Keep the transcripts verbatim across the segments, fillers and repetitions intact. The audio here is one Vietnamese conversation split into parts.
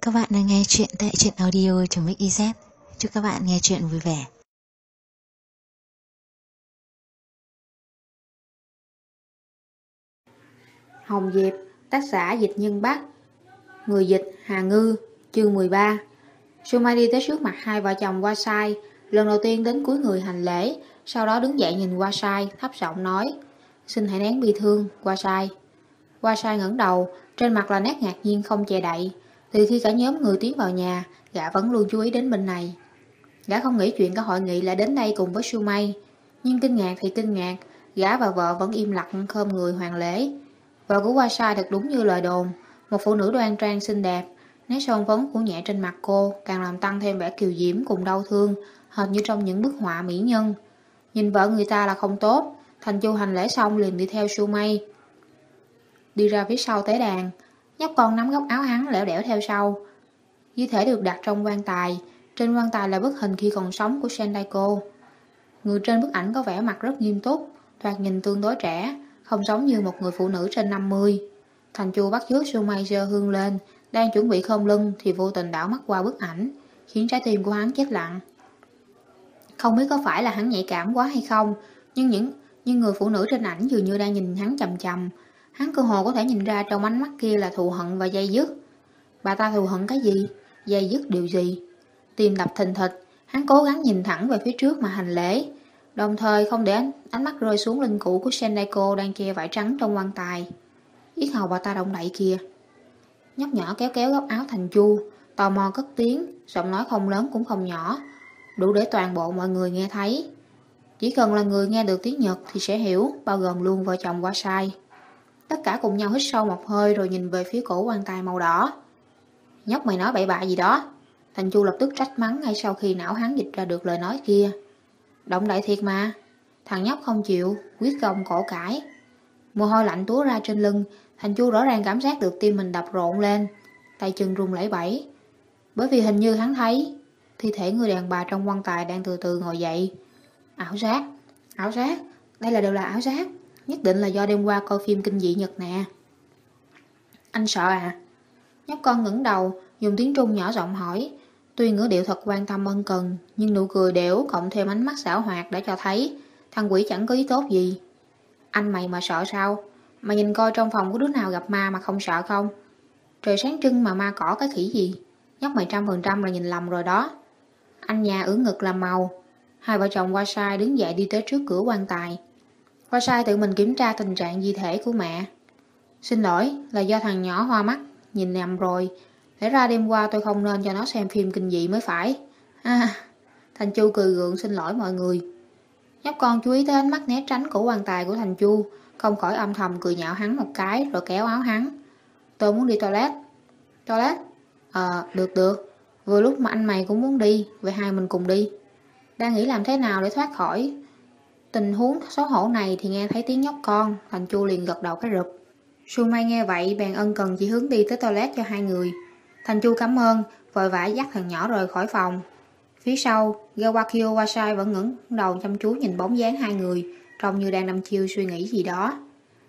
Các bạn đang nghe chuyện tại truyện audio.mix.iz. Chúc các bạn nghe chuyện vui vẻ. Hồng Diệp, tác giả Dịch Nhân Bắc, người dịch Hà Ngư, chương mười ba. Sumai đi tới trước mặt hai vợ chồng Qua Sai, lần đầu tiên đến cúi người hành lễ, sau đó đứng dậy nhìn Qua Sai, thấp giọng nói: "Xin hãy nén bi thương, Qua Sai." Qua Sai ngẩng đầu, trên mặt là nét ngạc nhiên không che đậy. Từ khi cả nhóm người tiến vào nhà, gã vẫn luôn chú ý đến bên này. Gã không nghĩ chuyện cả hội nghị lại đến đây cùng với Sumai, nhưng kinh ngạc thì kinh ngạc, gã và vợ vẫn im lặng khom người hoàn lễ. Vợ của Qua Sai thật đúng như lời đồn, một phụ nữ đoan trang xinh đẹp, nét son phấn phủ nhẹ trên mặt cô càng làm tăng thêm vẻ kiều diễm cùng đau thương, hệt như trong những bức họa mỹ nhân. Nhìn vợ người ta là không tốt, Thành Chu hành lễ xong liền đi theo Sumai đi ra phía sau tế đàn. Nhóc con nắm góc áo hắn lẻo đẻo theo sau. Di thể được đặt trong quan tài, trên quan tài là bức hình khi còn sống của Sendaiko. Người trên bức ảnh có vẻ mặt rất nghiêm túc, thoạt nhìn tương đối trẻ, không giống như một người phụ nữ trên năm mươi. Thành Chu bắt chước Sumai giơ hương lên, đang chuẩn bị khom lưng thì vô tình đảo mắt qua bức ảnh, khiến trái tim của hắn chết lặng. Không biết có phải là hắn nhạy cảm quá hay không, nhưng những nhưng người phụ nữ trên ảnh dường như đang nhìn hắn chằm chằm. Hắn cơ hồ có thể nhìn ra trong ánh mắt kia là thù hận và dây dứt. Bà ta thù hận cái gì? Dây dứt điều gì? Tim đập thình thịch, hắn cố gắng nhìn thẳng về phía trước mà hành lễ, đồng thời không để ánh, ánh mắt rơi xuống linh cữu của Sendaiko đang che vải trắng trong quan tài. Yết hầu bà ta động đậy kìa. Nhóc nhỏ kéo kéo góc áo Thành Chu, tò mò cất tiếng, giọng nói không lớn cũng không nhỏ, đủ để toàn bộ mọi người nghe thấy. Chỉ cần là người nghe được tiếng Nhật thì sẽ hiểu, bao gồm luôn vợ chồng Qua Sai. Tất cả cùng nhau hít sâu một hơi rồi nhìn về phía cổ quan tài màu đỏ. "Nhóc mày nói bậy bạ gì đó?" Thành Chu lập tức trách mắng ngay sau khi não hắn dịch ra được lời nói kia. "Động đậy thiệt mà." Thằng nhóc không chịu, quyết gồng cổ cãi. Mồ hôi lạnh túa ra trên lưng, Thành Chu rõ ràng cảm giác được tim mình đập rộn lên, tay chân run lẩy bẩy. Bởi vì hình như hắn thấy thi thể người đàn bà trong quan tài đang từ từ ngồi dậy. Ảo giác, ảo giác, đây là đều là ảo giác. Nhất định là do đêm qua coi phim kinh dị Nhật nè. "Anh sợ à?" Nhóc con ngẩng đầu, dùng tiếng Trung nhỏ giọng hỏi. Tuy ngữ điệu thật quan tâm ân cần, nhưng nụ cười đểu cộng thêm ánh mắt xảo hoạt đã cho thấy thằng quỷ chẳng có ý tốt gì. "Anh mày mà sợ sao? Mà nhìn coi trong phòng có đứa nào gặp ma mà không sợ không? Trời sáng trưng mà ma cỏ cái khỉ gì? Nhóc mày trăm phần trăm là nhìn lầm rồi đó." Anh nhà ưỡn ngực làm màu. Hai vợ chồng Qua Sai đứng dậy đi tới trước cửa quan tài. Qua Sai tự mình kiểm tra tình trạng di thể của mẹ. "Xin lỗi, là do thằng nhỏ hoa mắt, nhìn nhầm rồi. Lẽ ra đêm qua tôi không nên cho nó xem phim kinh dị mới phải." À, Thành Chu cười gượng xin lỗi mọi người. Nhóc con chú ý tới ánh mắt né tránh của quan tài của Thành Chu, không khỏi âm thầm cười nhạo hắn một cái rồi kéo áo hắn. "Tôi muốn đi toilet." "Toilet? Ờ, được được. Vừa lúc mà anh mày cũng muốn đi, vậy hai mình cùng đi." Đang nghĩ làm thế nào để thoát khỏi tình huống xấu hổ này thì nghe thấy tiếng nhóc con, Thành Chu liền gật đầu cái rụp. Sumai nghe vậy bèn ân cần chỉ hướng đi tới toilet cho hai người. Thành Chu cảm ơn, vội vã dắt thằng nhỏ rời khỏi phòng. Phía sau, Gawakyo Qua Sai vẫn ngẩng đầu chăm chú nhìn bóng dáng hai người, trông như đang đăm chiêu suy nghĩ gì đó.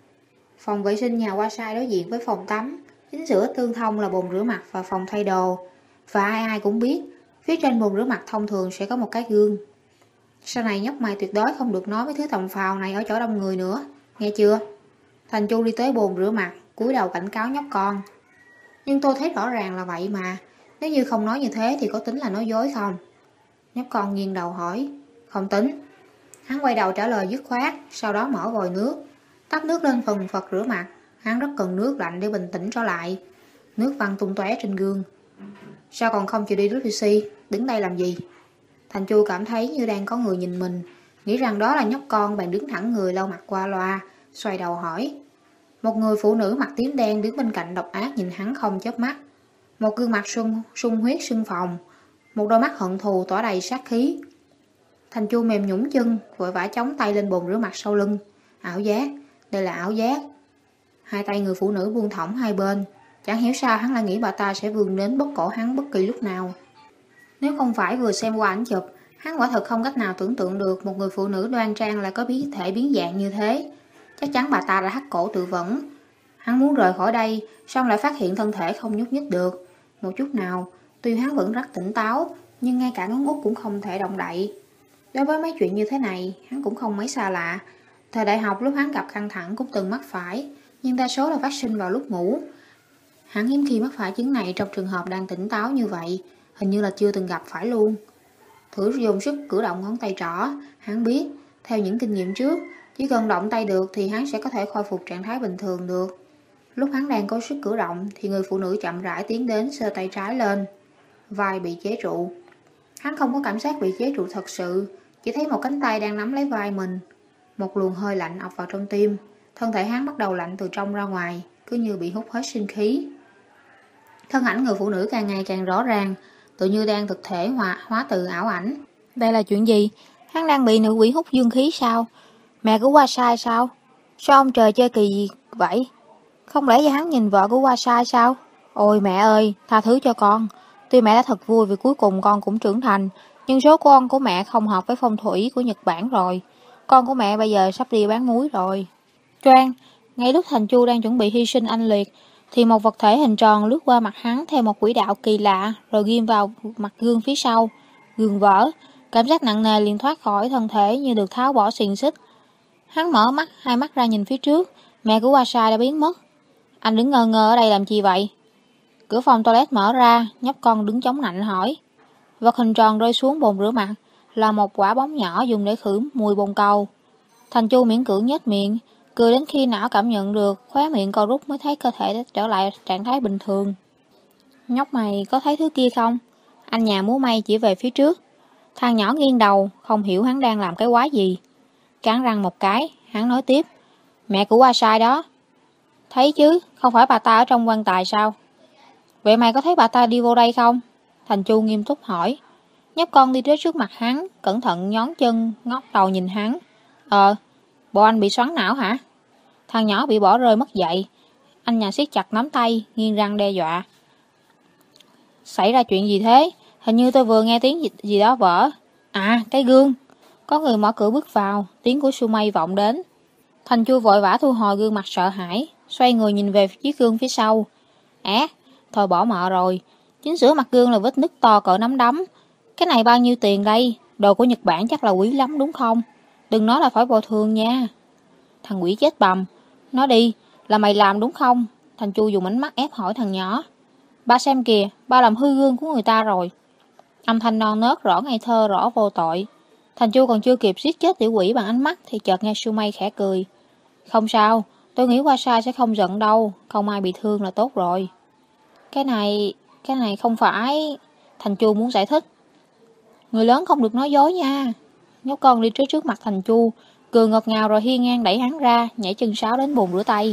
Phòng vệ sinh nhà Qua Sai đối diện với phòng tắm, chính giữa tương thông là bồn rửa mặt và phòng thay đồ. Và ai ai cũng biết, phía trên bồn rửa mặt thông thường sẽ có một cái gương. Sau này nhóc mày tuyệt đối không được nói với thứ tầm phào này ở chỗ đông người nữa, nghe chưa? Thành Chu đi tới bồn rửa mặt, cúi đầu cảnh cáo nhóc con. "Nhưng tôi thấy rõ ràng là vậy mà, nếu như không nói như thế thì có tính là nói dối không?" Nhóc con nghiêng đầu hỏi. "Không tính." Hắn quay đầu trả lời dứt khoát, sau đó mở vòi nước, tắt nước lên phần phật rửa mặt. Hắn rất cần nước lạnh để bình tĩnh trở lại. Nước văng tung tóe trên gương. "Sao còn không chịu đi đút xi, đứng đây làm gì?" Thành Chu cảm thấy như đang có người nhìn mình, nghĩ rằng đó là nhóc con, bèn đứng thẳng người lau mặt qua loa, xoay đầu hỏi. Một người phụ nữ mặc tím đen đứng bên cạnh độc ác nhìn hắn không chớp mắt. Một gương mặt sung, sung huyết sưng phồng, một đôi mắt hận thù tỏa đầy sát khí. Thành Chu mềm nhũn chân, vội vã chống tay lên bồn rửa mặt sau lưng. Ảo giác, đây là ảo giác. Hai tay người phụ nữ buông thõng hai bên, chẳng hiểu sao hắn lại nghĩ bà ta sẽ vươn đến bóp cổ hắn bất kỳ lúc nào. Nếu không phải vừa xem qua ảnh chụp, hắn quả thật không cách nào tưởng tượng được một người phụ nữ đoan trang lại có biến thể biến dạng như thế. Chắc chắn bà ta đã hắt cổ tự vẫn. Hắn muốn rời khỏi đây, xong lại phát hiện thân thể không nhúc nhích được. một chút nào. Tuy hắn vẫn rất tỉnh táo, nhưng ngay cả ngón út cũng không thể động đậy. Đối với mấy chuyện như thế này, hắn cũng không mấy xa lạ. Thời đại học lúc hắn gặp căng thẳng cũng từng mắc phải, nhưng đa số là phát sinh vào lúc ngủ. Hắn hiếm khi mắc phải chứng này trong trường hợp đang tỉnh táo như vậy, hình như là chưa từng gặp phải luôn. Thử dùng sức cử động ngón tay trỏ, hắn biết, theo những kinh nghiệm trước, chỉ cần động tay được thì hắn sẽ có thể khôi phục trạng thái bình thường được. Lúc hắn đang có sức cử động thì người phụ nữ chậm rãi tiến đến sơ tay trái lên. Vai bị chế trụ. Hắn không có cảm giác bị chế trụ thật sự, chỉ thấy một cánh tay đang nắm lấy vai mình. Một luồng hơi lạnh ập vào trong tim, thân thể hắn bắt đầu lạnh từ trong ra ngoài, cứ như bị hút hết sinh khí. Thân ảnh người phụ nữ càng ngày càng rõ ràng, tự như đang thực thể hóa, hóa từ ảo ảnh. Đây là chuyện gì? Hắn đang bị nữ quỷ hút dương khí sao? Mẹ của Hoa Sai sao? Sao ông trời chơi kỳ gì vậy? Không lẽ cho hắn nhìn vợ của Hoa Sai sao? Ôi mẹ ơi, tha thứ cho con. Tuy mẹ đã thật vui vì cuối cùng con cũng trưởng thành, nhưng số con của mẹ không hợp với phong thủy của Nhật Bản rồi. Con của mẹ bây giờ sắp đi bán muối rồi. Choang, ngay lúc Thành Chu đang chuẩn bị hy sinh anh liệt, thì một vật thể hình tròn lướt qua mặt hắn theo một quỹ đạo kỳ lạ, rồi ghim vào mặt gương phía sau. Gương vỡ, cảm giác nặng nề liền thoát khỏi thân thể như được tháo bỏ xiềng xích. Hắn mở mắt, hai mắt ra nhìn phía trước, mẹ của Hoa Sai đã biến mất. Anh đứng ngơ ngơ ở đây làm chi vậy? Cửa phòng toilet mở ra, nhóc con đứng chống nạnh hỏi. Vật hình tròn rơi xuống bồn rửa mặt, là một quả bóng nhỏ dùng để khử mùi bồn cầu. Thành Chu miễn cưỡng nhếch miệng, cười đến khi não cảm nhận được khóe miệng co rút mới thấy cơ thể trở lại trạng thái bình thường. Nhóc mày có thấy thứ kia không? Anh nhà múa may chỉ về phía trước. Thằng nhỏ nghiêng đầu, không hiểu hắn đang làm cái quái gì. Cắn răng một cái, hắn nói tiếp. Mẹ của Hoa Sai đó. Thấy chứ, không phải bà ta ở trong quan tài sao? Vậy mày có thấy bà ta đi vô đây không? Thành Chu nghiêm túc hỏi. Nhóc con đi tới trước mặt hắn, cẩn thận nhón chân, ngóc đầu nhìn hắn. Ờ, bộ anh bị xoắn não hả? Thằng nhỏ bị bỏ rơi mất dậy. Anh nhà siết chặt nắm tay, nghiêng răng đe dọa. Xảy ra chuyện gì thế? Hình như tôi vừa nghe tiếng gì, gì đó vỡ. À, cái gương. Có người mở cửa bước vào, tiếng của Sumay vọng đến. Thành Chu vội vã thu hồi gương mặt sợ hãi, xoay người nhìn về chiếc gương phía sau. Á, thôi bỏ mợ rồi. Chính giữa mặt gương là vết nứt to cỡ nắm đấm. Cái này bao nhiêu tiền đây? Đồ của Nhật Bản chắc là quý lắm đúng không? Đừng nói là phải bồi thường nha. Thằng quỷ chết bầm. Nói đi, là mày làm đúng không? Thành Chu dùng ánh mắt ép hỏi thằng nhỏ. Ba xem kìa, ba làm hư gương của người ta rồi. Âm thanh non nớt rõ ngây thơ rõ vô tội. Thành Chu còn chưa kịp giết chết tiểu quỷ bằng ánh mắt thì chợt nghe Sumay khẽ cười. Không sao, tôi nghĩ Hoa Sai sẽ không giận đâu, không ai bị thương là tốt rồi. Cái này, cái này không phải... Thành Chu muốn giải thích. Người lớn không được nói dối nha. Nhóc con đi trước trước mặt Thành Chu, cười ngọt ngào rồi hiên ngang đẩy hắn ra, nhảy chân sáo đến bồn rửa tay.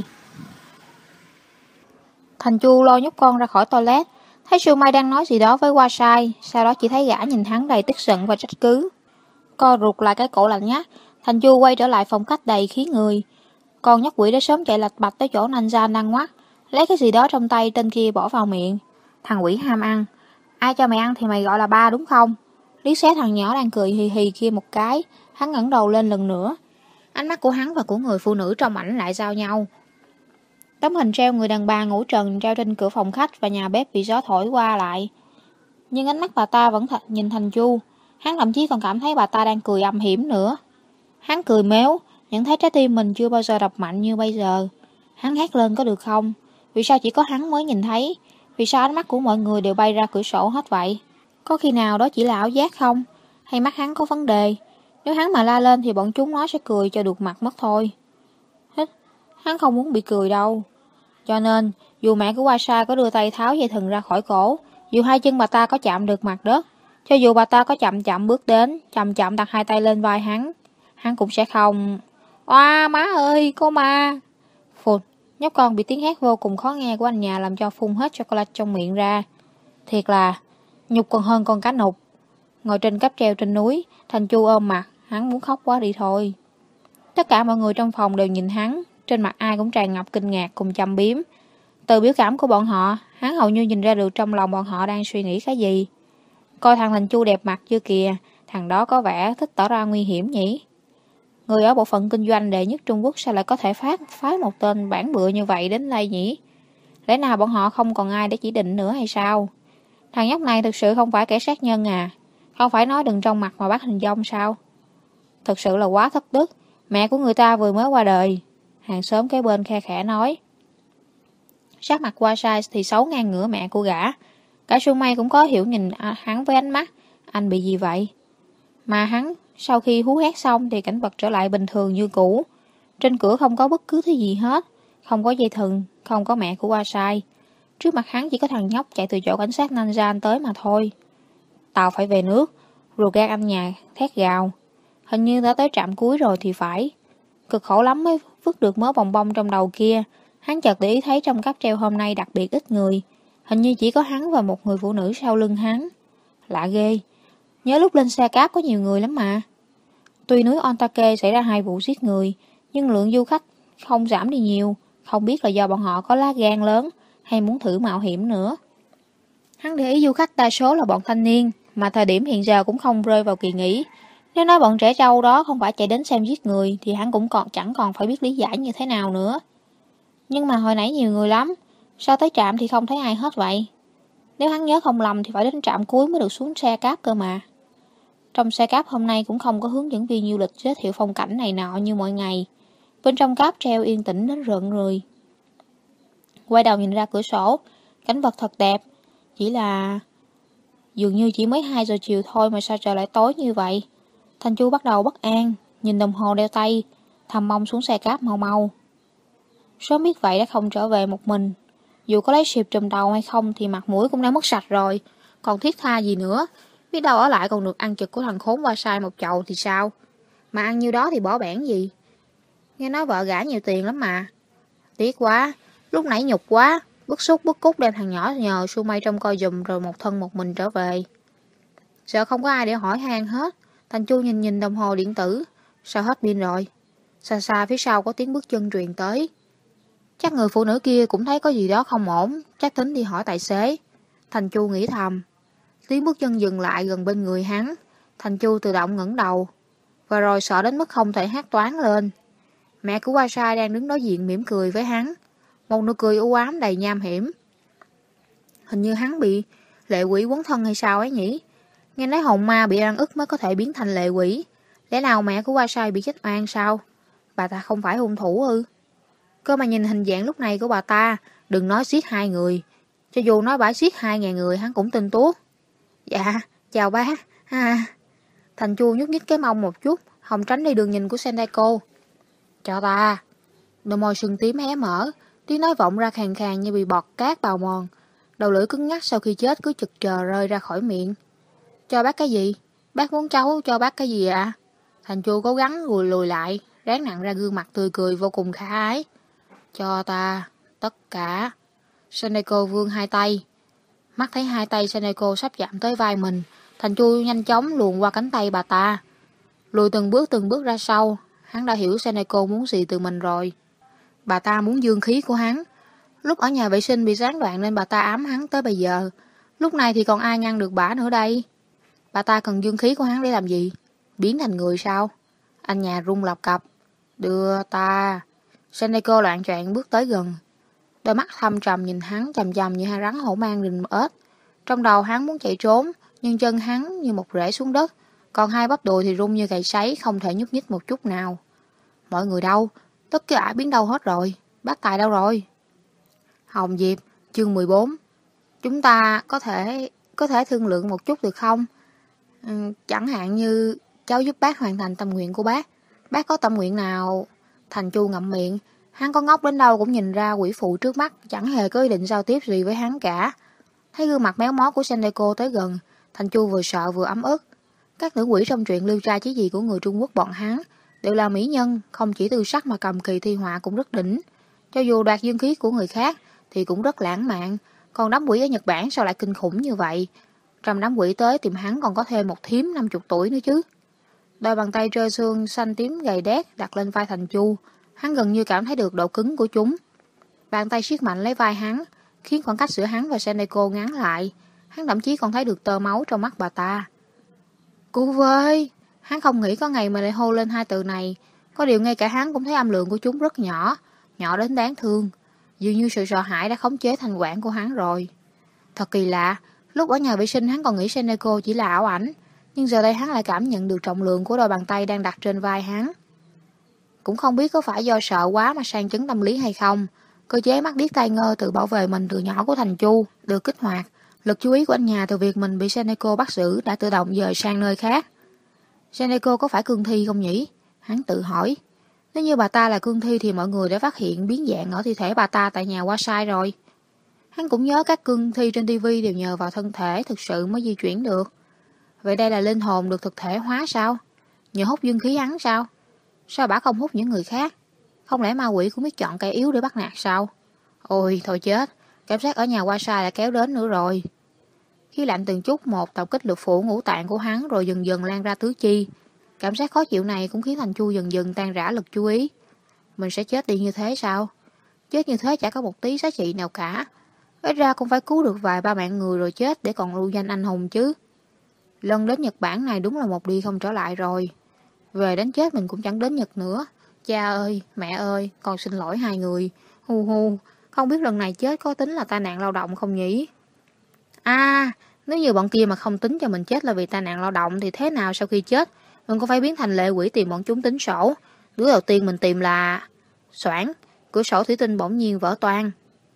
Thành Chu lôi nhóc con ra khỏi toilet, thấy Sumay đang nói gì đó với Hoa Sai, sau đó chỉ thấy gã nhìn hắn đầy tức giận và trách cứ. Co rụt lại cái cổ lạnh nhát, Thành Chu quay trở lại phòng khách đầy khí người. Con nhóc quỷ đã sớm chạy lạch bạch tới chỗ Ninja đang ngoắt, lấy cái gì đó trong tay tên kia bỏ vào miệng. Thằng quỷ ham ăn. Ai cho mày ăn thì mày gọi là ba đúng không? Liếc xé thằng nhỏ đang cười hì hì kia một cái, hắn ngẩng đầu lên lần nữa. Ánh mắt của hắn và của người phụ nữ trong ảnh lại giao nhau. Tấm hình treo người đàn bà ngủ trần treo trên cửa phòng khách và nhà bếp bị gió thổi qua lại. Nhưng ánh mắt bà ta vẫn thật nhìn Thành Chu. Hắn thậm chí còn cảm thấy bà ta đang cười âm hiểm nữa. Hắn cười méo, nhận thấy trái tim mình chưa bao giờ đập mạnh như bây giờ. Hắn hét lên có được không? Vì sao chỉ có hắn mới nhìn thấy? Vì sao ánh mắt của mọi người đều bay ra cửa sổ hết vậy? Có khi nào đó chỉ là ảo giác không? Hay mắt hắn có vấn đề? Nếu hắn mà la lên thì bọn chúng nó sẽ cười cho được mặt mất thôi. Hít, hắn không muốn bị cười đâu. Cho nên, dù mẹ của Hoa Sai có đưa tay tháo dây thừng ra khỏi cổ, dù hai chân bà ta có chạm được mặt đất, cho dù bà ta có chậm chậm bước đến, chậm chậm đặt hai tay lên vai hắn, hắn cũng sẽ không... Oa, má ơi, cô ma! Phụt, nhóc con bị tiếng hét vô cùng khó nghe của anh nhà làm cho phun hết chocolate trong miệng ra. Thiệt là, nhục còn hơn con cá nục. Ngồi trên cáp treo trên núi, Thành Chu ôm mặt, hắn muốn khóc quá đi thôi. Tất cả mọi người trong phòng đều nhìn hắn, trên mặt ai cũng tràn ngập kinh ngạc cùng châm biếm. Từ biểu cảm của bọn họ, hắn hầu như nhìn ra được trong lòng bọn họ đang suy nghĩ cái gì. Coi thằng Thành Chu đẹp mặt chưa kìa, thằng đó có vẻ thích tỏ ra nguy hiểm nhỉ. Người ở bộ phận kinh doanh đệ nhất Trung Quốc sao lại có thể phát phái một tên bản bựa như vậy đến đây nhỉ? Lẽ nào bọn họ không còn ai để chỉ định nữa hay sao? Thằng nhóc này thực sự không phải kẻ sát nhân à? Không phải nói đừng trong mặt mà bắt hình dong sao? Thực sự là quá thất đức. Mẹ của người ta vừa mới qua đời. Hàng xóm kế bên khe khẽ nói. Sắc mặt Wasai thì xấu ngang ngửa mẹ của gã. Cả Sumay cũng có hiểu nhìn hắn với ánh mắt. Anh bị gì vậy? Mà hắn sau khi hú hét xong thì cảnh vật trở lại bình thường như cũ. Trên cửa không có bất cứ thứ gì hết. Không có dây thừng, không có mẹ của Wasai. Trước mặt hắn chỉ có thằng nhóc chạy từ chỗ cảnh sát Nanjan tới mà thôi. Tàu phải về nước. Rugat anh nhà thét gào. Hình như đã tới trạm cuối rồi thì phải. Cực khổ lắm mới vứt được mớ bồng bông trong đầu kia. Hắn chợt để ý thấy trong cáp treo hôm nay đặc biệt ít người. Hình như chỉ có hắn và một người phụ nữ sau lưng hắn. Lạ ghê. Nhớ lúc lên xe cáp có nhiều người lắm mà. Tuy núi Ontake xảy ra hai vụ giết người, nhưng lượng du khách không giảm đi nhiều. Không biết là do bọn họ có lá gan lớn hay muốn thử mạo hiểm nữa. Hắn để ý du khách đa số là bọn thanh niên, mà thời điểm hiện giờ cũng không rơi vào kỳ nghỉ. Nếu nói bọn trẻ trâu đó không phải chạy đến xem giết người thì hắn cũng còn chẳng còn phải biết lý giải như thế nào nữa. Nhưng mà hồi nãy nhiều người lắm, sao tới trạm thì không thấy ai hết vậy? Nếu hắn nhớ không lầm thì phải đến trạm cuối mới được xuống xe cáp cơ mà. Trong xe cáp hôm nay cũng không có hướng dẫn viên du lịch giới thiệu phong cảnh này nọ như mọi ngày. Bên trong cáp treo yên tĩnh đến rợn người. Quay đầu nhìn ra cửa sổ, cảnh vật thật đẹp. Chỉ là dường như chỉ mới hai giờ chiều thôi mà sao trời lại tối như vậy. Thành Chu bắt đầu bất an, nhìn đồng hồ đeo tay, thầm mong xuống xe cáp mau mau. Sớm biết vậy đã không trở về một mình. Dù có lấy xịp trùm đầu hay không thì mặt mũi cũng đã mất sạch rồi. Còn thiết tha gì nữa. Biết đâu ở lại còn được ăn trực của thằng khốn Wasai một chậu thì sao. Mà ăn nhiêu đó thì bỏ bẻn gì. Nghe nói vợ gả nhiều tiền lắm mà. Tiếc quá. Lúc nãy nhục quá. Bức xúc bức cúc đem thằng nhỏ nhờ Sumay trông coi giùm rồi một thân một mình trở về. Sợ không có ai để hỏi han hết. Thành Chu nhìn nhìn đồng hồ điện tử. Sao hết pin rồi. Xa xa phía sau có tiếng bước chân truyền tới. Chắc người phụ nữ kia cũng thấy có gì đó không ổn. Chắc tính đi hỏi tài xế. Thành Chu nghĩ thầm. Tiếng bước chân dừng lại gần bên người hắn. Thành Chu tự động ngẩng đầu. Và rồi sợ đến mức không thể hát toáng lên. Mẹ của Wasai đang đứng đối diện mỉm cười với hắn. Một nụ cười u ám đầy nham hiểm. Hình như hắn bị lệ quỷ quấn thân hay sao ấy nhỉ. Nghe nói hồn ma bị oan ức mới có thể biến thành lệ quỷ. Lẽ nào mẹ của Wasai bị chết oan sao? Bà ta không phải hung thủ ư? Cơ mà nhìn hình dạng lúc này của bà ta, đừng nói giết hai người. Cho dù nói bả giết hai ngàn người hắn cũng tin tuốt. Dạ, chào bác. À. Thành Chu nhúc nhích cái mông một chút, hòng tránh đi đường nhìn của Sendaiko. Chào ta. Đôi môi sưng tím hé mở, tiếng nói vọng ra khàn khàn như bị bọt cát bào mòn. Đầu lưỡi cứng ngắc sau khi chết cứ chực chờ rơi ra khỏi miệng. Cho bác cái gì? Bác muốn cháu cho bác cái gì ạ? À? Thành Chu cố gắng lùi lùi lại, ráng nặng ra gương mặt tươi cười vô cùng khả ái. Cho ta tất cả. Sendaiko vươn hai tay. Mắt thấy hai tay Sendaiko sắp chạm tới vai mình, Thành Chu nhanh chóng luồn qua cánh tay bà ta. Lùi từng bước từng bước ra sau, hắn đã hiểu Sendaiko muốn gì từ mình rồi. Bà ta muốn dương khí của hắn. Lúc ở nhà vệ sinh bị gián đoạn nên bà ta ám hắn tới bây giờ. Lúc này thì còn ai ngăn được bả nữa đây? Bà ta cần dương khí của hắn để làm gì? Biến thành người sao? Anh nhà rung lập cập. Đưa ta. Sendaiko loạn choạng bước tới gần. Đôi mắt thâm trầm nhìn hắn chằm chằm như hai rắn hổ mang rình ếch. Trong đầu hắn muốn chạy trốn, nhưng chân hắn như một rễ xuống đất. Còn hai bắp đùi thì rung như gậy sấy, không thể nhúc nhích một chút nào. Mọi người đâu? Tất cả biến đâu hết rồi? Bác Tài đâu rồi? Hồng Diệp, chương mười bốn. Chúng ta có thể có thể thương lượng một chút được không? Ừ, chẳng hạn như cháu giúp bác hoàn thành tâm nguyện của bác. Bác có tâm nguyện nào? Thành Chu ngậm miệng. Hắn có ngốc đến đâu cũng nhìn ra quỷ phụ trước mắt chẳng hề có ý định giao tiếp gì với hắn cả. Thấy gương mặt méo mó của Sendaiko tới gần, Thành Chu vừa sợ vừa ấm ức. Các nữ quỷ trong truyện lưu trai chí gì của người Trung Quốc bọn hắn đều là mỹ nhân, không chỉ tư sắc mà cầm kỳ thi họa cũng rất đỉnh. Cho dù đoạt dương khí của người khác thì cũng rất lãng mạn. Còn đám quỷ ở Nhật Bản sao lại kinh khủng như vậy? Trong đám quỷ tới tìm hắn còn có thêm một thím năm chục tuổi nữa chứ. Đôi bàn tay trơ xương xanh tím gầy đét đặt lên vai Thành Chu. Hắn gần như cảm thấy được độ cứng của chúng. Bàn tay siết mạnh lấy vai hắn, khiến khoảng cách giữa hắn và Sendaiko ngắn lại. Hắn thậm chí còn thấy được tơ máu trong mắt bà ta. Cô vơi! Hắn không nghĩ có ngày mà lại hô lên hai từ này. Có điều ngay cả hắn cũng thấy âm lượng của chúng rất nhỏ, nhỏ đến đáng thương. Dường như sự sợ hãi đã khống chế thành quản của hắn rồi. Thật kỳ lạ, Lúc ở nhà vệ sinh hắn còn nghĩ Seneko chỉ là ảo ảnh, nhưng giờ đây hắn lại cảm nhận được trọng lượng của đôi bàn tay đang đặt trên vai hắn. Cũng không biết có phải do sợ quá mà sang chấn tâm lý hay không, cơ chế mắt điếc tai ngơ tự bảo vệ mình từ nhỏ của Thành Chu được kích hoạt. Lực chú ý của anh nhà từ việc mình bị Seneko bắt giữ đã tự động dời sang nơi khác. Seneko có phải cương thi không nhỉ? Hắn tự hỏi. Nếu như bà ta là cương thi thì mọi người đã phát hiện biến dạng ở thi thể bà ta tại nhà Wasai rồi. Hắn cũng nhớ các cương thi trên ti vi đều nhờ vào thân thể thực sự mới di chuyển được. Vậy đây là linh hồn được thực thể hóa sao? Nhờ hút dương khí hắn sao? Sao bà không hút những người khác? Không lẽ ma quỷ cũng biết chọn kẻ yếu để bắt nạt sao? Ôi, thôi chết, cảm giác ở nhà Wasai đã kéo đến nữa rồi. Khí lạnh từng chút một tập kích lục phủ ngũ tạng của hắn rồi dần dần lan ra tứ chi. Cảm giác khó chịu này cũng khiến Thành Chu dần dần tan rã lực chú ý. Mình sẽ chết đi như thế sao? Chết như thế chả có một tí giá trị nào cả. Ít ra cũng phải cứu được vài ba mạng người rồi chết để còn lưu danh anh hùng chứ. Lần đến Nhật Bản này đúng là một đi không trở lại rồi. Về đến chết mình cũng chẳng đến Nhật nữa. Cha ơi, mẹ ơi, con xin lỗi hai người. Hu hu, không biết lần này chết có tính là tai nạn lao động không nhỉ? À, nếu như bọn kia mà không tính cho mình chết là vì tai nạn lao động thì thế nào sau khi chết mình có phải biến thành lệ quỷ tìm bọn chúng tính sổ? Đứa đầu tiên mình tìm là... Soảng, cửa sổ thủy tinh bỗng nhiên vỡ toang.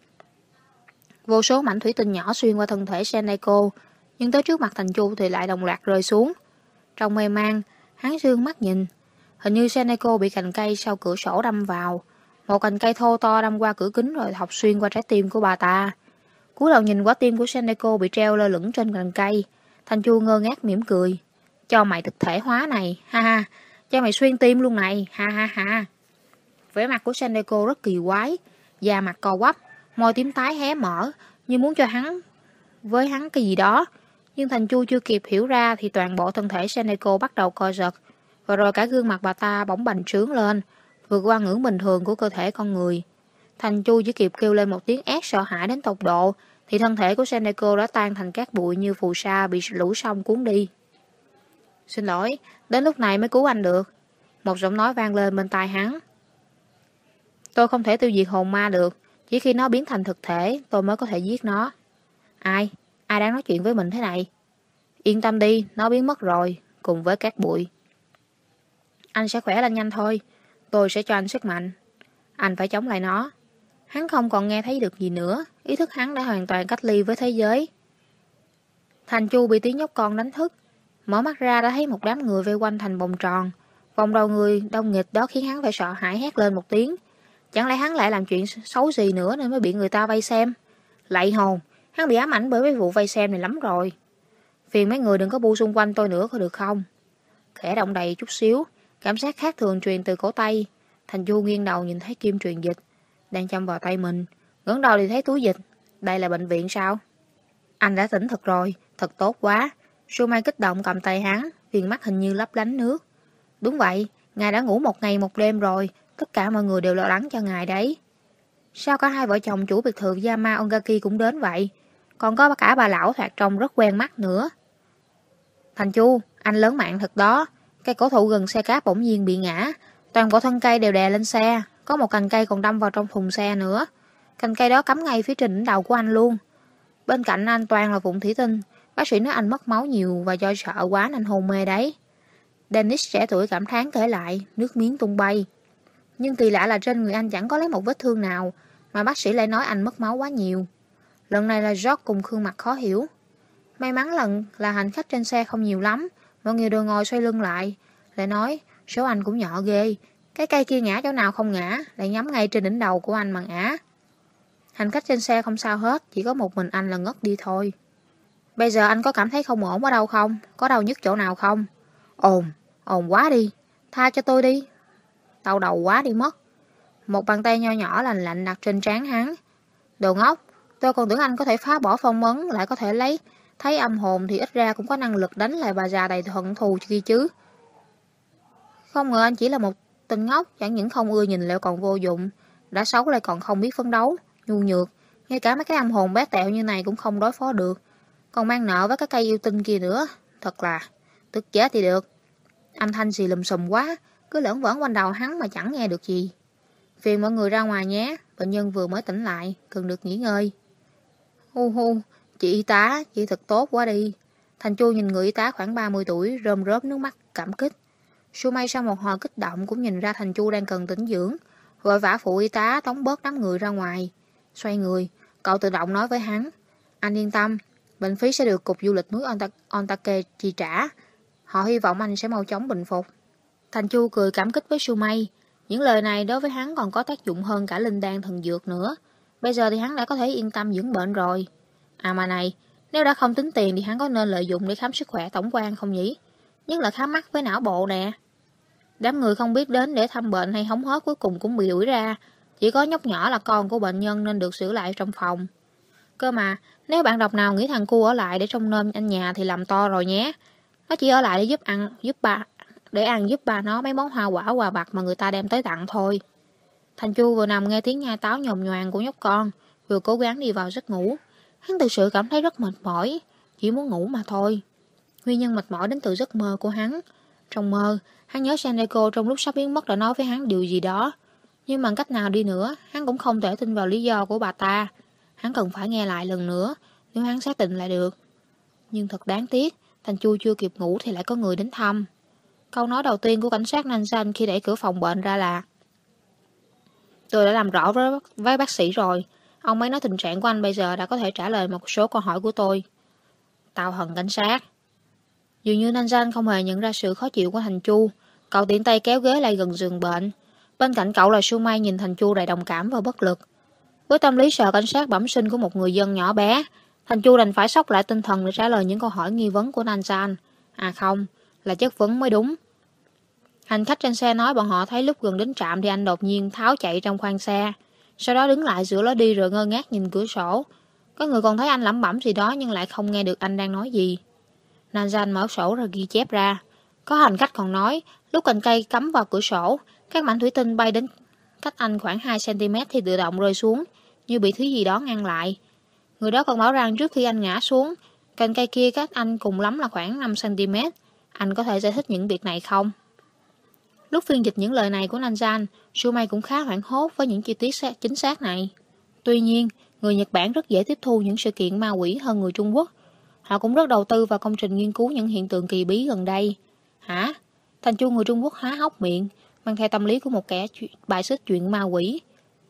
Vô số mảnh thủy tinh nhỏ xuyên qua thân thể Seneko, nhưng tới trước mặt Thành Chu thì lại đồng loạt rơi xuống. Trong mê man, hắn dương mắt nhìn. Hình như Seneko bị cành cây sau cửa sổ đâm vào. Một cành cây thô to đâm qua cửa kính rồi thọc xuyên qua trái tim của bà ta. Cúi đầu nhìn quả tim của Seneko bị treo lơ lửng trên cành cây. Thành Chu ngơ ngác mỉm cười. Cho mày thực thể hóa này, ha ha. Cho mày xuyên tim luôn này, ha ha ha. Vẻ mặt của Seneko rất kỳ quái. Da mặt co quắp, môi tím tái hé mở, như muốn cho hắn với hắn cái gì đó. Nhưng Thành Chu chưa kịp hiểu ra thì toàn bộ thân thể Seneko bắt đầu co giật. Và rồi cả gương mặt bà ta bỗng bành trướng lên, vượt qua ngưỡng bình thường của cơ thể con người. Thành Chu chỉ kịp kêu lên một tiếng ét sợ hãi đến tột độ, thì thân thể của Seneko đã tan thành cát bụi như phù sa bị lũ sông cuốn đi. Xin lỗi, đến lúc này mới cứu anh được. Một giọng nói vang lên bên tai hắn. Tôi không thể tiêu diệt hồn ma được, chỉ khi nó biến thành thực thể tôi mới có thể giết nó. Ai? Ai đang nói chuyện với mình thế này? Yên tâm đi, nó biến mất rồi, cùng với cát bụi. Anh sẽ khỏe lên nhanh thôi, tôi sẽ cho anh sức mạnh. Anh phải chống lại nó. Hắn không còn nghe thấy được gì nữa, ý thức hắn đã hoàn toàn cách ly với thế giới. Thành Chu bị tiếng nhóc con đánh thức, mở mắt ra đã thấy một đám người vây quanh thành vòng tròn. Vòng đầu người đông nghịch đó khiến hắn phải sợ hãi hét lên một tiếng. Chẳng lẽ hắn lại làm chuyện xấu gì nữa nên mới bị người ta vây xem? Lạy hồn, hắn bị ám ảnh bởi mấy vụ vây xem này lắm rồi. Phiền mấy người đừng có bu xung quanh tôi nữa có được không? Khẽ động đậy chút xíu, cảm giác khác thường truyền từ cổ tay. Thành Chu nghiêng đầu nhìn thấy kim truyền dịch đang châm vào tay mình, ngẩng đầu thì thấy túi dịch. Đây là bệnh viện sao? Anh đã tỉnh thật rồi, thật tốt quá. Sumai kích động cầm tay hắn, viền mắt hình như lấp lánh nước. Đúng vậy, ngài đã ngủ một ngày một đêm rồi, tất cả mọi người đều lo lắng cho ngài đấy. Sao cả hai vợ chồng chủ biệt thự Yama Ongaki cũng đến vậy? Còn có cả bà lão thoạt trông rất quen mắt nữa. Thành Chu, anh lớn mạng thật đó. Cây cổ thụ gần xe cáp bỗng nhiên bị ngã, toàn bộ thân cây đều đè lên xe, có một cành cây còn đâm vào trong thùng xe nữa. Cành cây đó cắm ngay phía trên đỉnh đầu của anh luôn. Bên cạnh anh toàn là vụn thủy tinh. Bác sĩ nói anh mất máu nhiều và do sợ quá nên hôn mê đấy. Dennis trẻ tuổi cảm thán kể lại, nước miếng tung bay. Nhưng kỳ lạ là trên người anh chẳng có lấy một vết thương nào, mà bác sĩ lại nói anh mất máu quá nhiều. Lần này là George cùng gương mặt khó hiểu. May mắn lần là hành khách trên xe không nhiều lắm, mọi người đều ngồi xoay lưng lại. Lại nói, số anh cũng nhỏ ghê, cái cây kia ngã chỗ nào không ngã, lại nhắm ngay trên đỉnh đầu của anh mà ngã. Hành khách trên xe không sao hết, chỉ có một mình anh là ngất đi thôi. Bây giờ anh có cảm thấy không ổn ở đâu không? Có đau nhức chỗ nào không? Ồn, ồn quá đi, tha cho tôi đi. Đau đầu quá đi mất. Một bàn tay nho nhỏ lành lạnh đặt trên trán hắn. Đồ ngốc, tôi còn tưởng anh có thể phá bỏ phong ấn, lại có thể lấy thấy âm hồn thì ít ra cũng có năng lực đánh lại bà già đầy hận thù kia chứ. Không ngờ anh chỉ là một tên ngốc, chẳng những không ưa nhìn lại còn vô dụng, đã xấu lại còn không biết phấn đấu, nhu nhược, ngay cả mấy cái âm hồn bét tẹo như này cũng không đối phó được, còn mang nợ với cái cây yêu tinh kia nữa, thật là tức chết thì được. Âm thanh xì lùm xùm quá, cứ lởn vởn quanh đầu hắn mà chẳng nghe được gì. Phiền mọi người ra ngoài nhé, bệnh nhân vừa mới tỉnh lại, cần được nghỉ ngơi. Hu hu, Chị y tá, chị thật tốt quá đi. Thành Chu nhìn người y tá khoảng ba mươi tuổi, rơm rớp nước mắt cảm kích. Sumay sau một hồi kích động cũng nhìn ra Thành Chu đang cần tĩnh dưỡng, vội vã phụ y tá tống bớt đám người ra ngoài. Xoay người, cậu tự động nói với hắn, anh yên tâm, bệnh phí sẽ được cục du lịch núi Ontake chi trả. Họ hy vọng anh sẽ mau chóng bình phục. Thành Chu cười cảm kích với Sumay. Những lời này đối với hắn còn có tác dụng hơn cả linh đan thần dược nữa. Bây giờ thì hắn đã có thể yên tâm dưỡng bệnh rồi. À mà này, nếu đã không tính tiền thì hắn có nên lợi dụng để khám sức khỏe tổng quan không nhỉ? Nhất là khám mắt với não bộ nè. Đám người không biết đến để thăm bệnh hay hóng hớt cuối cùng cũng bị đuổi ra. Chỉ có nhóc nhỏ là con của bệnh nhân nên được xử lại trong phòng. Cơ mà, nếu bạn đọc nào nghĩ thằng cu ở lại để trông nom anh nhà thì làm to rồi nhé. Nó chỉ ở lại để giúp ăn, giúp ba, để ăn giúp ba nó mấy món hoa quả quà vặt mà người ta đem tới tặng thôi. Thành Chu vừa nằm nghe tiếng nhai táo nhồm nhoàng của nhóc con, vừa cố gắng đi vào giấc ngủ. Hắn thực sự cảm thấy rất mệt mỏi, chỉ muốn ngủ mà thôi. Nguyên nhân mệt mỏi đến từ giấc mơ của hắn. Trong mơ, hắn nhớ Seneko trong lúc sắp biến mất đã nói với hắn điều gì đó. Nhưng bằng cách nào đi nữa, hắn cũng không thể tin vào lý do của bà ta. Hắn cần phải nghe lại lần nữa, nếu hắn xác định lại được. Nhưng thật đáng tiếc, Thành Chu chưa kịp ngủ thì lại có người đến thăm. Câu nói đầu tiên của cảnh sát Nanzan khi đẩy cửa phòng bệnh ra là: tôi đã làm rõ với, với bác sĩ rồi. Ông ấy nói tình trạng của anh bây giờ đã có thể trả lời một số câu hỏi của tôi. Tao hận cảnh sát. Dường như Nanzan không hề nhận ra sự khó chịu của Thành Chu. Cậu tiện tay kéo ghế lại gần giường bệnh. Bên cạnh cậu là Sumay nhìn Thành Chu đầy đồng cảm và bất lực. Với tâm lý sợ cảnh sát bẩm sinh của một người dân nhỏ bé, Thành Chu đành phải sốc lại tinh thần để trả lời những câu hỏi nghi vấn của Nanzan. À không, là chất vấn mới đúng. Hành khách trên xe nói bọn họ thấy lúc gần đến trạm thì anh đột nhiên tháo chạy trong khoang xe. Sau đó đứng lại giữa lối đi rồi ngơ ngác nhìn cửa sổ. Có người còn thấy anh lẩm bẩm gì đó nhưng lại không nghe được anh đang nói gì. Nanzan mở sổ rồi ghi chép ra. Có hành khách còn nói, lúc cành cây cắm vào cửa sổ, các mảnh thủy tinh bay đến cách anh khoảng hai xăng ti mét thì tự động rơi xuống, như bị thứ gì đó ngăn lại. Người đó còn bảo rằng trước khi anh ngã xuống, cành cây kia cách anh cùng lắm là khoảng năm xăng ti mét. Anh có thể giải thích những việc này không? Lúc phiên dịch những lời này của Nanzan, Sumay cũng khá hoảng hốt với những chi tiết chính xác này. Tuy nhiên, người Nhật Bản rất dễ tiếp thu những sự kiện ma quỷ hơn người Trung Quốc. Họ cũng rất đầu tư vào công trình nghiên cứu những hiện tượng kỳ bí gần đây. Hả? Thành Chu người Trung Quốc há hốc miệng, mang theo tâm lý của một kẻ bài xích chuyện ma quỷ.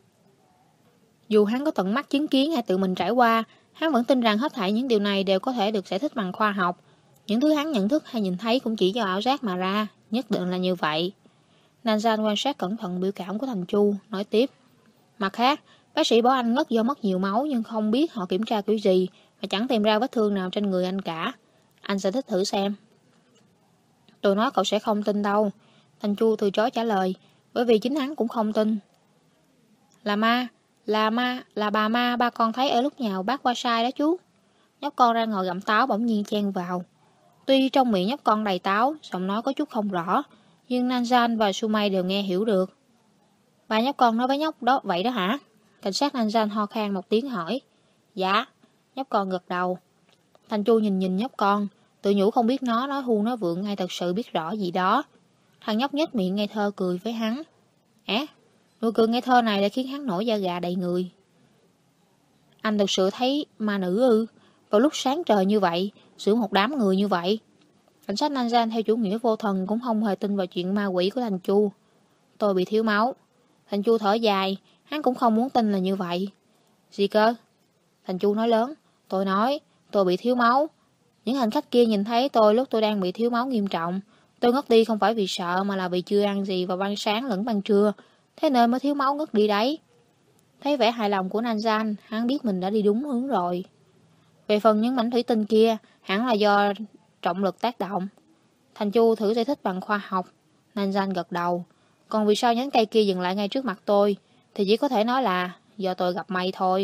Dù hắn có tận mắt chứng kiến hay tự mình trải qua, hắn vẫn tin rằng hết thảy những điều này đều có thể được giải thích bằng khoa học. Những thứ hắn nhận thức hay nhìn thấy cũng chỉ do ảo giác mà ra, nhất định là như vậy. Nanzan quan sát cẩn thận biểu cảm của Thành Chu, nói tiếp. Mặt khác, bác sĩ bảo anh ngất do mất nhiều máu nhưng không biết họ kiểm tra kiểu gì mà chẳng tìm ra vết thương nào trên người anh cả. Anh sẽ thích thử xem. Tôi nói cậu sẽ không tin đâu. Thành Chu từ chối trả lời, bởi vì chính hắn cũng không tin. Là ma, là ma, là bà ma ba con thấy ở lúc nhào bác qua sai đó chú. Nhóc con ra ngồi gặm táo bỗng nhiên chen vào. Tuy trong miệng nhóc con đầy táo, giọng nói có chút không rõ, nhưng Nanzan và Sumay đều nghe hiểu được. Ba nhóc con nói với nhóc đó vậy đó hả? Cảnh sát Nanzan ho khan một tiếng hỏi. Dạ. Nhóc con gật đầu. Thành Chu nhìn nhìn nhóc con, tự nhủ không biết nó nói hu nói vượng hay thật sự biết rõ gì đó. Thằng nhóc nhếch miệng ngây thơ cười với hắn. Á, nụ cười ngây thơ này đã khiến hắn nổi da gà đầy người. Anh thực sự thấy ma nữ ư? Vào lúc sáng trời như vậy, giữa một đám người như vậy. Cảnh sát Nanzan theo chủ nghĩa vô thần cũng không hề tin vào chuyện ma quỷ của Thành Chu. Tôi bị thiếu máu. Thành Chu thở dài, hắn cũng không muốn tin là như vậy. Gì cơ? Thành Chu nói lớn. Tôi nói, tôi bị thiếu máu. Những hành khách kia nhìn thấy tôi lúc tôi đang bị thiếu máu nghiêm trọng. Tôi ngất đi không phải vì sợ mà là vì chưa ăn gì vào ban sáng lẫn ban trưa. Thế nên mới thiếu máu ngất đi đấy. Thấy vẻ hài lòng của Nanzan, hắn biết mình đã đi đúng hướng rồi. Về phần những mảnh thủy tinh kia, hẳn là do trọng lực tác động. Thành Chu thử giải thích bằng khoa học. Nanzan gật đầu. Còn vì sao nhánh cây kia dừng lại ngay trước mặt tôi, thì chỉ có thể nói là do tôi gặp may thôi.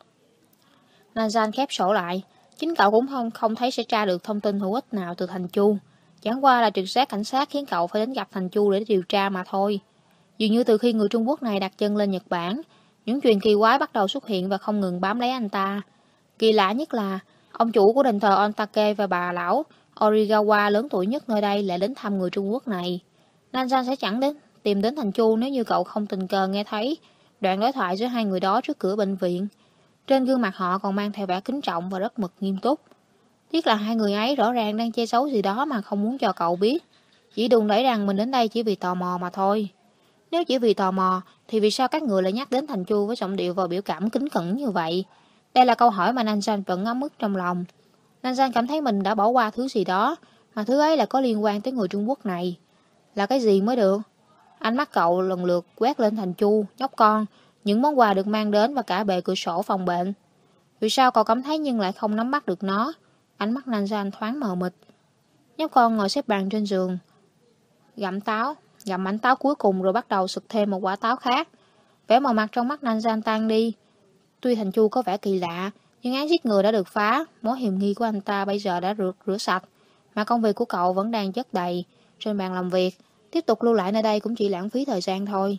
Nanzan khép sổ lại. Chính cậu cũng không, không thấy sẽ tra được thông tin hữu ích nào từ Thành Chu. Chẳng qua là trực giác cảnh sát khiến cậu phải đến gặp Thành Chu để điều tra mà thôi. Dường như từ khi người Trung Quốc này đặt chân lên Nhật Bản, những chuyện kỳ quái bắt đầu xuất hiện và không ngừng bám lấy anh ta. Kỳ lạ nhất là ông chủ của đền thờ Ontake và bà lão Origawa lớn tuổi nhất nơi đây lại đến thăm người Trung Quốc này. Nanzan sẽ chẳng đến tìm đến Thành Chu nếu như cậu không tình cờ nghe thấy đoạn đối thoại giữa hai người đó trước cửa bệnh viện. Trên gương mặt họ còn mang theo vẻ kính trọng và rất mực nghiêm túc. Tiếc là hai người ấy rõ ràng đang che giấu gì đó mà không muốn cho cậu biết. Chỉ đùn đẩy rằng mình đến đây chỉ vì tò mò mà thôi. Nếu chỉ vì tò mò, thì vì sao các người lại nhắc đến Thành Chu với giọng điệu và biểu cảm kính cẩn như vậy? Đây là câu hỏi mà Nanzan vẫn ấm ức trong lòng. Nanzan cảm thấy mình đã bỏ qua thứ gì đó, mà thứ ấy là có liên quan tới người Trung Quốc này. Là cái gì mới được? Ánh mắt cậu lần lượt quét lên Thành Chu, nhóc con, những món quà được mang đến và cả bề cửa sổ phòng bệnh. Vì sao cậu cảm thấy nhưng lại không nắm bắt được nó? Ánh mắt Nanzan thoáng mờ mịt. Nhóc con ngồi xếp bằng trên giường, gặm táo, gặm mảnh táo cuối cùng rồi bắt đầu sực thêm một quả táo khác. Vẻ màu mặt trong mắt Nanzan tan đi. Tuy Thành Chu có vẻ kỳ lạ, nhưng án giết người đã được phá, mối hiểm nghi của anh ta bây giờ đã được rửa sạch, mà công việc của cậu vẫn đang chất đầy trên bàn làm việc. Tiếp tục lưu lại nơi đây cũng chỉ lãng phí thời gian thôi.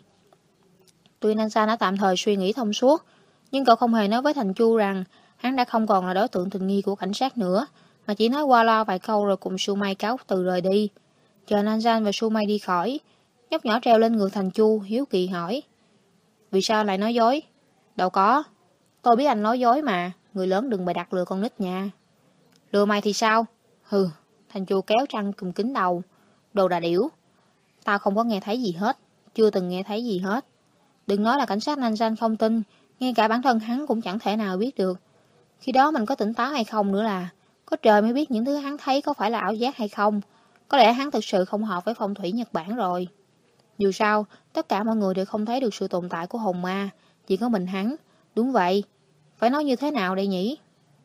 Tuy Nanzan đã tạm thời suy nghĩ thông suốt, nhưng cậu không hề nói với Thành Chu rằng hắn đã không còn là đối tượng tình nghi của cảnh sát nữa, mà chỉ nói qua loa vài câu rồi cùng Su Mai cáo từ rời đi. Chờ Nanzan và Su Mai đi khỏi, nhóc nhỏ treo lên người Thành Chu, hiếu kỳ hỏi: Vì sao lại nói dối? Đâu có, tôi biết anh nói dối mà, người lớn đừng bày đặt lừa con nít nha. Lừa mày thì sao? Hừ, Thành Chu kéo trăng cùm kính đầu. Đồ đà điểu. Tao không có nghe thấy gì hết, chưa từng nghe thấy gì hết. Đừng nói là cảnh sát Nanzan không tin, ngay cả bản thân hắn cũng chẳng thể nào biết được. Khi đó mình có tỉnh táo hay không nữa là, có trời mới biết những thứ hắn thấy có phải là ảo giác hay không. Có lẽ hắn thực sự không hợp với phong thủy Nhật Bản rồi. Dù sao, tất cả mọi người đều không thấy được sự tồn tại của hồn ma, chỉ có mình hắn. Đúng vậy, phải nói như thế nào đây nhỉ?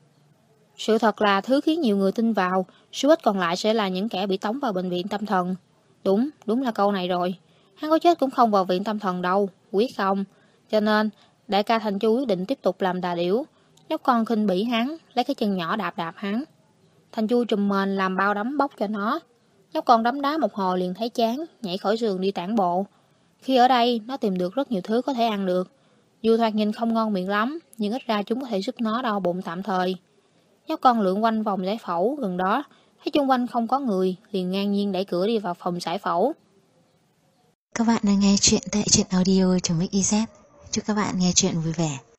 Sự thật là thứ khiến nhiều người tin vào, số ít còn lại sẽ là những kẻ bị tống vào bệnh viện tâm thần. Đúng, đúng là câu này rồi. Hắn có chết cũng không vào viện tâm thần đâu, quyết không. Cho nên, đại ca Thành Chu quyết định tiếp tục làm đà điểu. Nhóc con khinh bỉ hắn, lấy cái chân nhỏ đạp đạp hắn. Thành Chu trùm mền làm bao đấm bốc cho nó. Nhóc con đấm đá một hồi liền thấy chán, nhảy khỏi giường đi tản bộ. Khi ở đây, nó tìm được rất nhiều thứ có thể ăn được. Dù thoạt nhìn không ngon miệng lắm, nhưng ít ra chúng có thể giúp nó đau bụng tạm thời. Nhóc con lượn quanh vòng giải phẫu gần đó, thấy chung quanh không có người, liền ngang nhiên đẩy cửa đi vào phòng giải phẫu. Các bạn đang nghe chuyện tại truyện audio chấm ích i zét. Chúc các bạn nghe chuyện vui vẻ.